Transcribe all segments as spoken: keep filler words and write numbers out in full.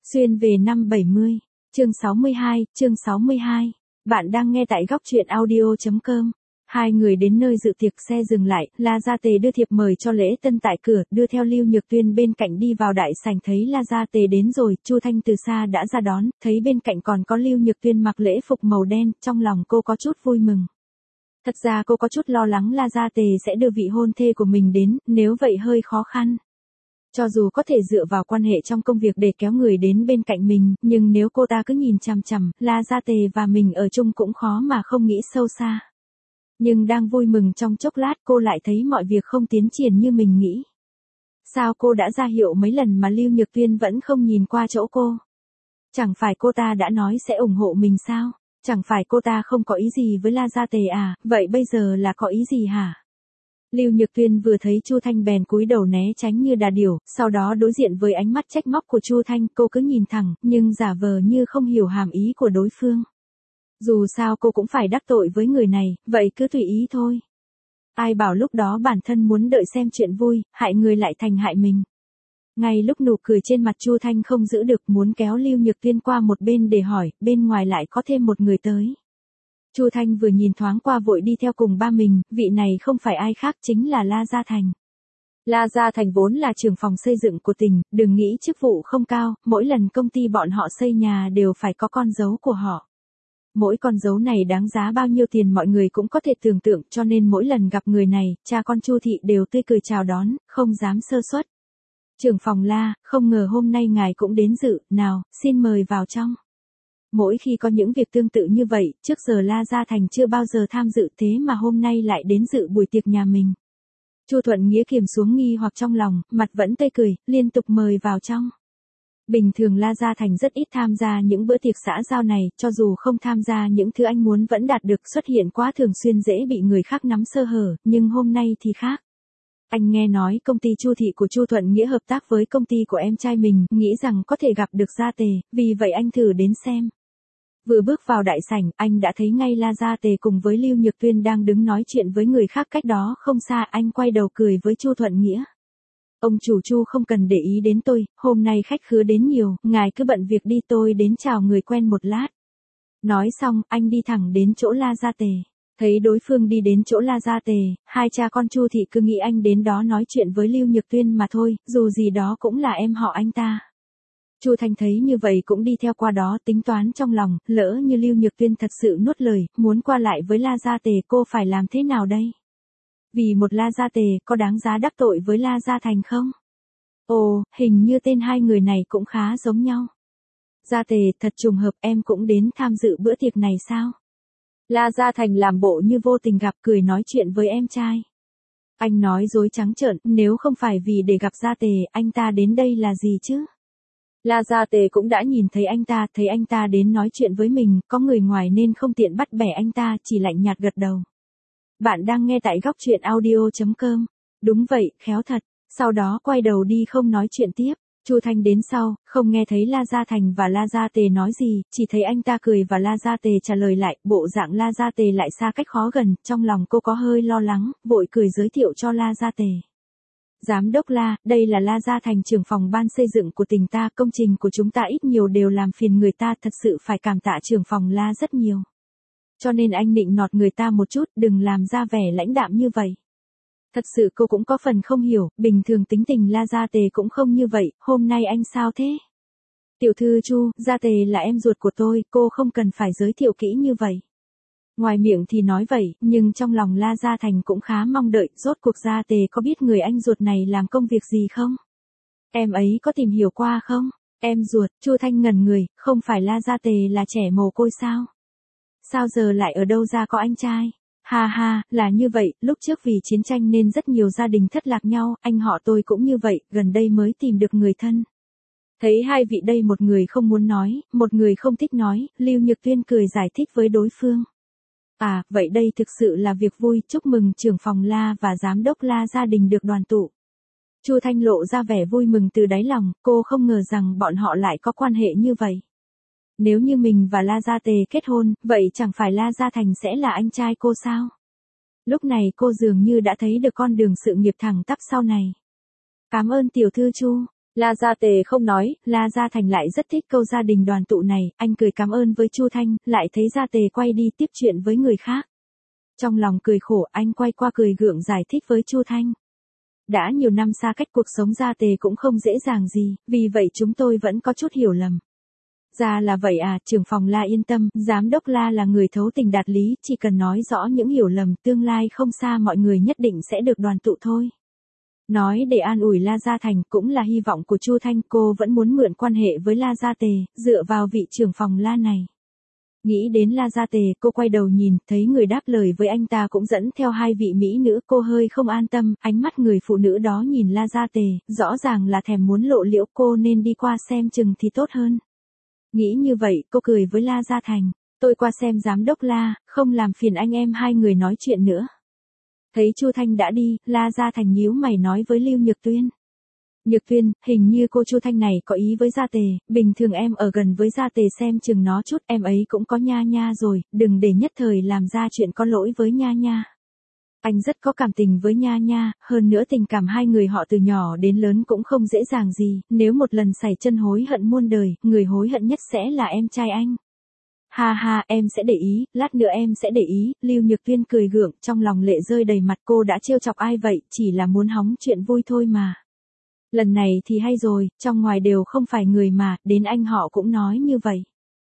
Xuyên về năm bảy mươi, chương sáu mươi hai, chương sáu mươi hai. Bạn đang nghe tại góc truyện audio chấm com. Hai người đến nơi dự tiệc, xe dừng lại, La Gia Tề đưa thiệp mời cho lễ tân tại cửa, đưa theo Lưu Nhược Tuyên bên cạnh đi vào đại sảnh. Thấy La Gia Tề đến rồi, Chu Thanh từ xa đã ra đón, thấy bên cạnh còn có Lưu Nhược Tuyên mặc lễ phục màu đen, trong lòng cô có chút vui mừng. Thật ra cô có chút lo lắng La Gia Tề sẽ đưa vị hôn thê của mình đến, nếu vậy hơi khó khăn. Cho dù có thể dựa vào quan hệ trong công việc để kéo người đến bên cạnh mình, nhưng nếu cô ta cứ nhìn chằm chằm, La Gia Tề và mình ở chung cũng khó mà không nghĩ sâu xa. Nhưng đang vui mừng trong chốc lát cô lại thấy mọi việc không tiến triển như mình nghĩ. Sao cô đã ra hiệu mấy lần mà Lưu Nhược Tuyên vẫn không nhìn qua chỗ cô? Chẳng phải cô ta đã nói sẽ ủng hộ mình sao? Chẳng phải cô ta không có ý gì với La Gia Tề à, vậy bây giờ là có ý gì hả? Lưu Nhược Tuyên vừa thấy Chu Thanh bèn cúi đầu né tránh như đà điểu, sau đó đối diện với ánh mắt trách móc của Chu Thanh, cô cứ nhìn thẳng, nhưng giả vờ như không hiểu hàm ý của đối phương. Dù sao cô cũng phải đắc tội với người này, vậy cứ tùy ý thôi. Ai bảo lúc đó bản thân muốn đợi xem chuyện vui, hại người lại thành hại mình. Ngay lúc nụ cười trên mặt Chu Thanh không giữ được, muốn kéo Lưu Nhược Tuyên qua một bên để hỏi, bên ngoài lại có thêm một người tới. Chu Thanh vừa nhìn thoáng qua vội đi theo cùng ba mình, vị này không phải ai khác chính là La Gia Thành. La Gia Thành vốn là trưởng phòng xây dựng của tỉnh, đừng nghĩ chức vụ không cao, mỗi lần công ty bọn họ xây nhà đều phải có con dấu của họ. Mỗi con dấu này đáng giá bao nhiêu tiền mọi người cũng có thể tưởng tượng, cho nên mỗi lần gặp người này, cha con Chu Thị đều tươi cười chào đón, không dám sơ suất. Trưởng phòng La, không ngờ hôm nay ngài cũng đến dự, nào, xin mời vào trong. Mỗi khi có những việc tương tự như vậy, trước giờ La Gia Thành chưa bao giờ tham dự, thế mà hôm nay lại đến dự buổi tiệc nhà mình. Chu Thuận Nghĩa kiềm xuống nghi hoặc trong lòng, mặt vẫn tươi cười, liên tục mời vào trong. Bình thường La Gia Thành rất ít tham gia những bữa tiệc xã giao này, cho dù không tham gia những thứ anh muốn vẫn đạt được, xuất hiện quá thường xuyên dễ bị người khác nắm sơ hở, nhưng hôm nay thì khác. Anh nghe nói công ty Chu Thị của Chu Thuận Nghĩa hợp tác với công ty của em trai mình, nghĩ rằng có thể gặp được Gia Tề, vì vậy anh thử đến xem. Vừa bước vào đại sảnh, anh đã thấy ngay La Gia Tề cùng với Lưu Nhược Tuyên đang đứng nói chuyện với người khác cách đó không xa, anh quay đầu cười với Chu Thuận Nghĩa. Ông chủ Chu không cần để ý đến tôi, hôm nay khách khứa đến nhiều, ngài cứ bận việc đi, tôi đến chào người quen một lát. Nói xong, anh đi thẳng đến chỗ La Gia Tề. Thấy đối phương đi đến chỗ La Gia Tề, hai cha con Chu Thị cứ nghĩ anh đến đó nói chuyện với Lưu Nhược Tuyên mà thôi, dù gì đó cũng là em họ anh ta. Chu Thanh thấy như vậy cũng đi theo qua đó, tính toán trong lòng, lỡ như Lưu Nhược Tuyên thật sự nuốt lời, muốn qua lại với La Gia Tề, cô phải làm thế nào đây? Vì một La Gia Tề, có đáng giá đắc tội với La Gia Thành không? Ồ, hình như tên hai người này cũng khá giống nhau. Gia Tề, thật trùng hợp, em cũng đến tham dự bữa tiệc này sao? La Gia Thành làm bộ như vô tình gặp, cười nói chuyện với em trai. Anh nói dối trắng trợn, nếu không phải vì để gặp Gia Tề, anh ta đến đây là gì chứ? La Gia Tề cũng đã nhìn thấy anh ta, thấy anh ta đến nói chuyện với mình, có người ngoài nên không tiện bắt bẻ anh ta, chỉ lạnh nhạt gật đầu. Bạn đang nghe tại góc truyện audio chấm com. Đúng vậy, khéo thật. Sau đó quay đầu đi không nói chuyện tiếp. Chu Thanh đến sau, không nghe thấy La Gia Thành và La Gia Tề nói gì, chỉ thấy anh ta cười và La Gia Tề trả lời lại, bộ dạng La Gia Tề lại xa cách khó gần, trong lòng cô có hơi lo lắng, vội cười giới thiệu cho La Gia Tề. Giám đốc La, đây là La Gia Thành, trưởng phòng ban xây dựng của tỉnh ta, công trình của chúng ta ít nhiều đều làm phiền người ta, thật sự phải cảm tạ trưởng phòng La rất nhiều. Cho nên anh nịnh nọt người ta một chút, đừng làm ra vẻ lãnh đạm như vậy. Thật sự cô cũng có phần không hiểu, bình thường tính tình La Gia Tề cũng không như vậy, hôm nay anh sao thế? Tiểu thư Chu, Gia Tề là em ruột của tôi, cô không cần phải giới thiệu kỹ như vậy. Ngoài miệng thì nói vậy, nhưng trong lòng La Gia Thành cũng khá mong đợi, rốt cuộc Gia Tề có biết người anh ruột này làm công việc gì không? Em ấy có tìm hiểu qua không? Em ruột, Chu Thanh ngẩn người, không phải La Gia Tề là trẻ mồ côi sao? Sao giờ lại ở đâu ra có anh trai? Ha ha, là như vậy, lúc trước vì chiến tranh nên rất nhiều gia đình thất lạc nhau, anh họ tôi cũng như vậy, gần đây mới tìm được người thân. Thấy hai vị đây, một người không muốn nói, một người không thích nói, Lưu Nhược Tuyên cười giải thích với đối phương. À, vậy đây thực sự là việc vui, chúc mừng trưởng phòng La và giám đốc La gia đình được đoàn tụ. Chu Thanh lộ ra vẻ vui mừng từ đáy lòng, cô không ngờ rằng bọn họ lại có quan hệ như vậy. Nếu như mình và La Gia Tề kết hôn, vậy chẳng phải La Gia Thành sẽ là anh trai cô sao? Lúc này cô dường như đã thấy được con đường sự nghiệp thẳng tắp sau này. Cảm ơn tiểu thư Chu. La Gia Tề không nói, La Gia Thành lại rất thích câu gia đình đoàn tụ này, anh cười cảm ơn với Chu Thanh, lại thấy Gia Tề quay đi tiếp chuyện với người khác. Trong lòng cười khổ, anh quay qua cười gượng giải thích với Chu Thanh. Đã nhiều năm xa cách, cuộc sống Gia Tề cũng không dễ dàng gì, vì vậy chúng tôi vẫn có chút hiểu lầm. Ra là vậy à, trưởng phòng La yên tâm, giám đốc La là người thấu tình đạt lý, chỉ cần nói rõ những hiểu lầm, tương lai không xa mọi người nhất định sẽ được đoàn tụ thôi. Nói để an ủi La Gia Thành, cũng là hy vọng của Chu Thanh, cô vẫn muốn mượn quan hệ với La Gia Tề, dựa vào vị trưởng phòng La này. Nghĩ đến La Gia Tề, cô quay đầu nhìn, thấy người đáp lời với anh ta cũng dẫn theo hai vị mỹ nữ, cô hơi không an tâm, ánh mắt người phụ nữ đó nhìn La Gia Tề, rõ ràng là thèm muốn lộ liễu, cô nên đi qua xem chừng thì tốt hơn. Nghĩ như vậy, cô cười với La Gia Thành, tôi qua xem giám đốc La, không làm phiền anh em hai người nói chuyện nữa. Thấy Chu Thanh đã đi, La Gia Thành nhíu mày nói với Lưu Nhược Tuyên. Nhược Tuyên, hình như cô Chu Thanh này có ý với Gia Tề, bình thường em ở gần với Gia Tề xem chừng nó chút, em ấy cũng có nha nha rồi, đừng để nhất thời làm ra chuyện có lỗi với nha nha. Anh rất có cảm tình với nha nha, hơn nữa tình cảm hai người họ từ nhỏ đến lớn cũng không dễ dàng gì, nếu một lần xảy chân hối hận muôn đời, người hối hận nhất sẽ là em trai anh. Ha ha, em sẽ để ý, lát nữa em sẽ để ý, Lưu Nhược Tuyên cười gượng, trong lòng lệ rơi đầy mặt, cô đã trêu chọc ai vậy, chỉ là muốn hóng chuyện vui thôi mà. Lần này thì hay rồi, trong ngoài đều không phải người mà, đến anh họ cũng nói như vậy.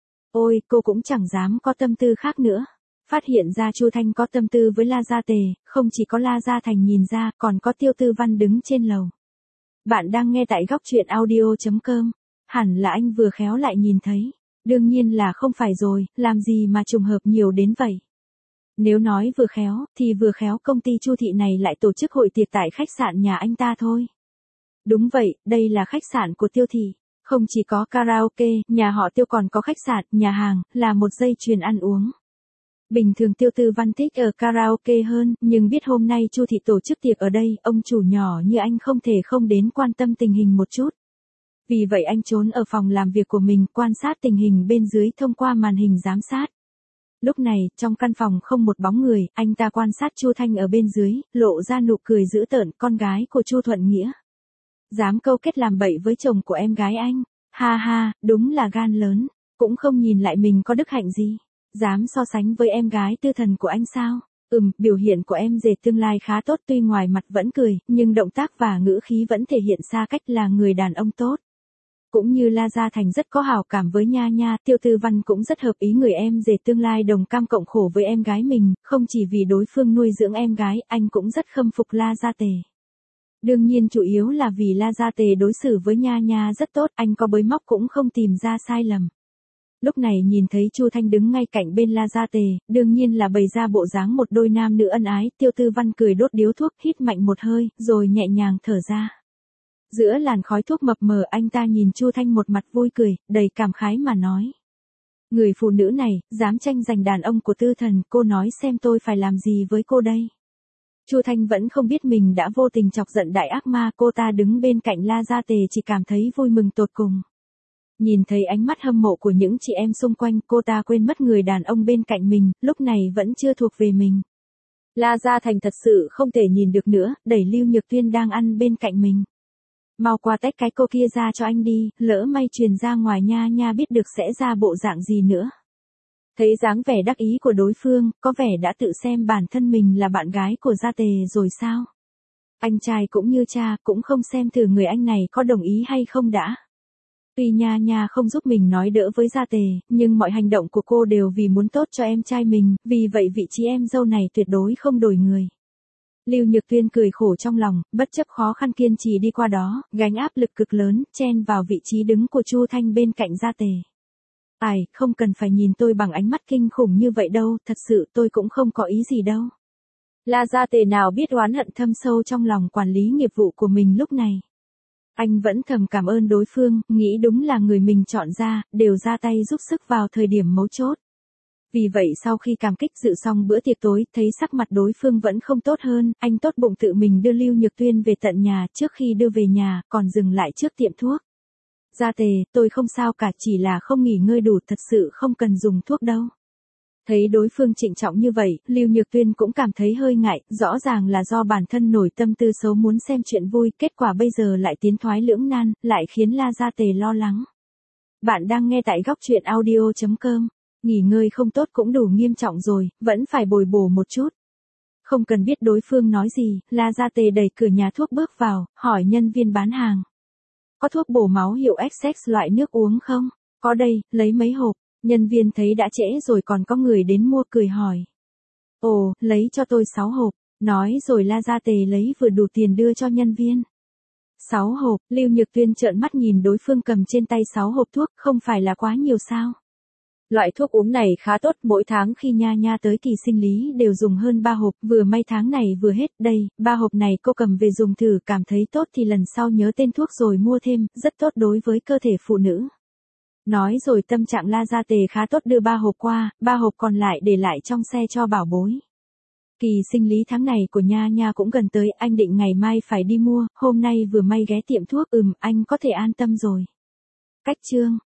Ôi, cô cũng chẳng dám có tâm tư khác nữa. Phát hiện ra Chu Thanh có tâm tư với La Gia Tề, không chỉ có La Gia Thành nhìn ra, còn có Tiêu Tư Văn đứng trên lầu. Bạn đang nghe tại góc truyện audio chấm com, hẳn là anh vừa khéo lại nhìn thấy. Đương nhiên là không phải rồi, làm gì mà trùng hợp nhiều đến vậy. Nếu nói vừa khéo, thì vừa khéo công ty Chu Thị này lại tổ chức hội tiệc tại khách sạn nhà anh ta thôi. Đúng vậy, đây là khách sạn của Tiêu Thị. Không chỉ có karaoke, nhà họ Tiêu còn có khách sạn, nhà hàng, là một dây chuyền ăn uống. Bình thường Tiêu Tư Văn thích ở karaoke hơn, nhưng biết hôm nay Chu Thị tổ chức tiệc ở đây, ông chủ nhỏ như anh không thể không đến quan tâm tình hình một chút. Vì vậy anh trốn ở phòng làm việc của mình, quan sát tình hình bên dưới thông qua màn hình giám sát. Lúc này, trong căn phòng không một bóng người, anh ta quan sát Chu Thanh ở bên dưới, lộ ra nụ cười dữ tợn, con gái của Chu Thuận Nghĩa. Dám câu kết làm bậy với chồng của em gái anh, ha ha, đúng là gan lớn, cũng không nhìn lại mình có đức hạnh gì. Dám so sánh với em gái tư thần của anh sao? Ừm, biểu hiện của em dệt tương lai khá tốt, tuy ngoài mặt vẫn cười, nhưng động tác và ngữ khí vẫn thể hiện xa cách là người đàn ông tốt. Cũng như La Gia Thành rất có hảo cảm với Nha Nha, Tiêu Tư Văn cũng rất hợp ý người em dệt tương lai đồng cam cộng khổ với em gái mình, không chỉ vì đối phương nuôi dưỡng em gái, anh cũng rất khâm phục La Gia Tề. Đương nhiên chủ yếu là vì La Gia Tề đối xử với Nha Nha rất tốt, anh có bới móc cũng không tìm ra sai lầm. Lúc này nhìn thấy Chu Thanh đứng ngay cạnh bên La Gia Tề, đương nhiên là bày ra bộ dáng một đôi nam nữ ân ái, Tiêu Tư Văn cười đốt điếu thuốc, hít mạnh một hơi, rồi nhẹ nhàng thở ra. Giữa làn khói thuốc mập mờ, anh ta nhìn Chu Thanh một mặt vui cười, đầy cảm khái mà nói. Người phụ nữ này, dám tranh giành đàn ông của tư thần, cô nói xem tôi phải làm gì với cô đây. Chu Thanh vẫn không biết mình đã vô tình chọc giận đại ác ma, cô ta đứng bên cạnh La Gia Tề chỉ cảm thấy vui mừng tột cùng. Nhìn thấy ánh mắt hâm mộ của những chị em xung quanh, cô ta quên mất người đàn ông bên cạnh mình, lúc này vẫn chưa thuộc về mình. La Gia Thành thật sự không thể nhìn được nữa, đẩy Lưu Nhược Tuyên đang ăn bên cạnh mình. Mau qua tách cái cô kia ra cho anh đi, lỡ may truyền ra ngoài Nha Nha biết được sẽ ra bộ dạng gì nữa. Thấy dáng vẻ đắc ý của đối phương, có vẻ đã tự xem bản thân mình là bạn gái của Gia Tề rồi sao? Anh trai cũng như cha, cũng không xem thử người anh này có đồng ý hay không đã. Tuy Nha Nha không giúp mình nói đỡ với Gia Tề, nhưng mọi hành động của cô đều vì muốn tốt cho em trai mình, vì vậy vị trí em dâu này tuyệt đối không đổi người. Lưu Nhược Tuyên cười khổ trong lòng, bất chấp khó khăn kiên trì đi qua đó, gánh áp lực cực lớn, chen vào vị trí đứng của Chu Thanh bên cạnh Gia Tề. Ai, không cần phải nhìn tôi bằng ánh mắt kinh khủng như vậy đâu, thật sự tôi cũng không có ý gì đâu. La Gia Tề nào biết oán hận thâm sâu trong lòng quản lý nghiệp vụ của mình lúc này. Anh vẫn thầm cảm ơn đối phương, nghĩ đúng là người mình chọn ra, đều ra tay giúp sức vào thời điểm mấu chốt. Vì vậy sau khi cảm kích dự xong bữa tiệc tối, thấy sắc mặt đối phương vẫn không tốt hơn, anh tốt bụng tự mình đưa Lưu Nhược Tuyên về tận nhà, trước khi đưa về nhà, còn dừng lại trước tiệm thuốc. Gia Tề, tôi không sao cả, chỉ là không nghỉ ngơi đủ, thật sự không cần dùng thuốc đâu. Thấy đối phương trịnh trọng như vậy, Lưu Nhược Tuyên cũng cảm thấy hơi ngại, rõ ràng là do bản thân nổi tâm tư xấu muốn xem chuyện vui, kết quả bây giờ lại tiến thoái lưỡng nan, lại khiến La Gia Tề lo lắng. Bạn đang nghe tại góc truyện audio chấm com. Nghỉ ngơi không tốt cũng đủ nghiêm trọng rồi, vẫn phải bồi bổ một chút. Không cần biết đối phương nói gì, La Gia Tề đẩy cửa nhà thuốc bước vào, hỏi nhân viên bán hàng. Có thuốc bổ máu hiệu Essex loại nước uống không? Có đây, lấy mấy hộp. Nhân viên thấy đã trễ rồi còn có người đến mua cười hỏi. Ồ, lấy cho tôi sáu hộp. Nói rồi La Gia Tề lấy vừa đủ tiền đưa cho nhân viên. Sáu hộp, Lưu Nhược Tuyên trợn mắt nhìn đối phương cầm trên tay sáu hộp thuốc, không phải là quá nhiều sao? Loại thuốc uống này khá tốt, mỗi tháng khi Nha Nha tới kỳ sinh lý đều dùng hơn ba hộp, vừa may tháng này vừa hết, đây, ba hộp này cô cầm về dùng thử, cảm thấy tốt thì lần sau nhớ tên thuốc rồi mua thêm, rất tốt đối với cơ thể phụ nữ. Nói rồi tâm trạng La Gia Tề khá tốt đưa ba hộp qua, ba hộp còn lại để lại trong xe cho bảo bối. Kỳ sinh lý tháng này của Nha Nha cũng gần tới, anh định ngày mai phải đi mua, hôm nay vừa may ghé tiệm thuốc, ừm, anh có thể an tâm rồi. Cách chương